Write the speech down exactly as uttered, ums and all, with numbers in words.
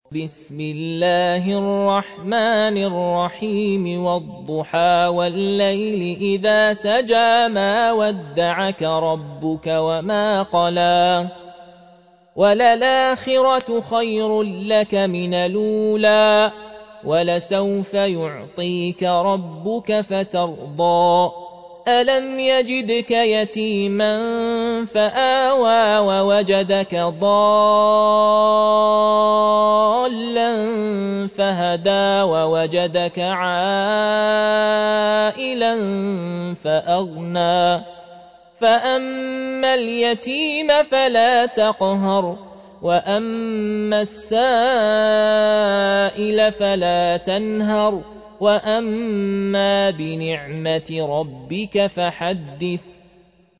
بسم الله الرحمن الرحيم والضحى والليل إذا سجى ما ودعك ربك وما قلى وللآخرة خير لك من الأولى ولسوف يعطيك ربك فترضى ألم يجدك يتيما فآوى ووجدك ضالا فهدى ووجدك عائلا فأغنى فأما اليتيم فلا تقهر وأما السائل فلا تنهر وأما بنعمة ربك فحدث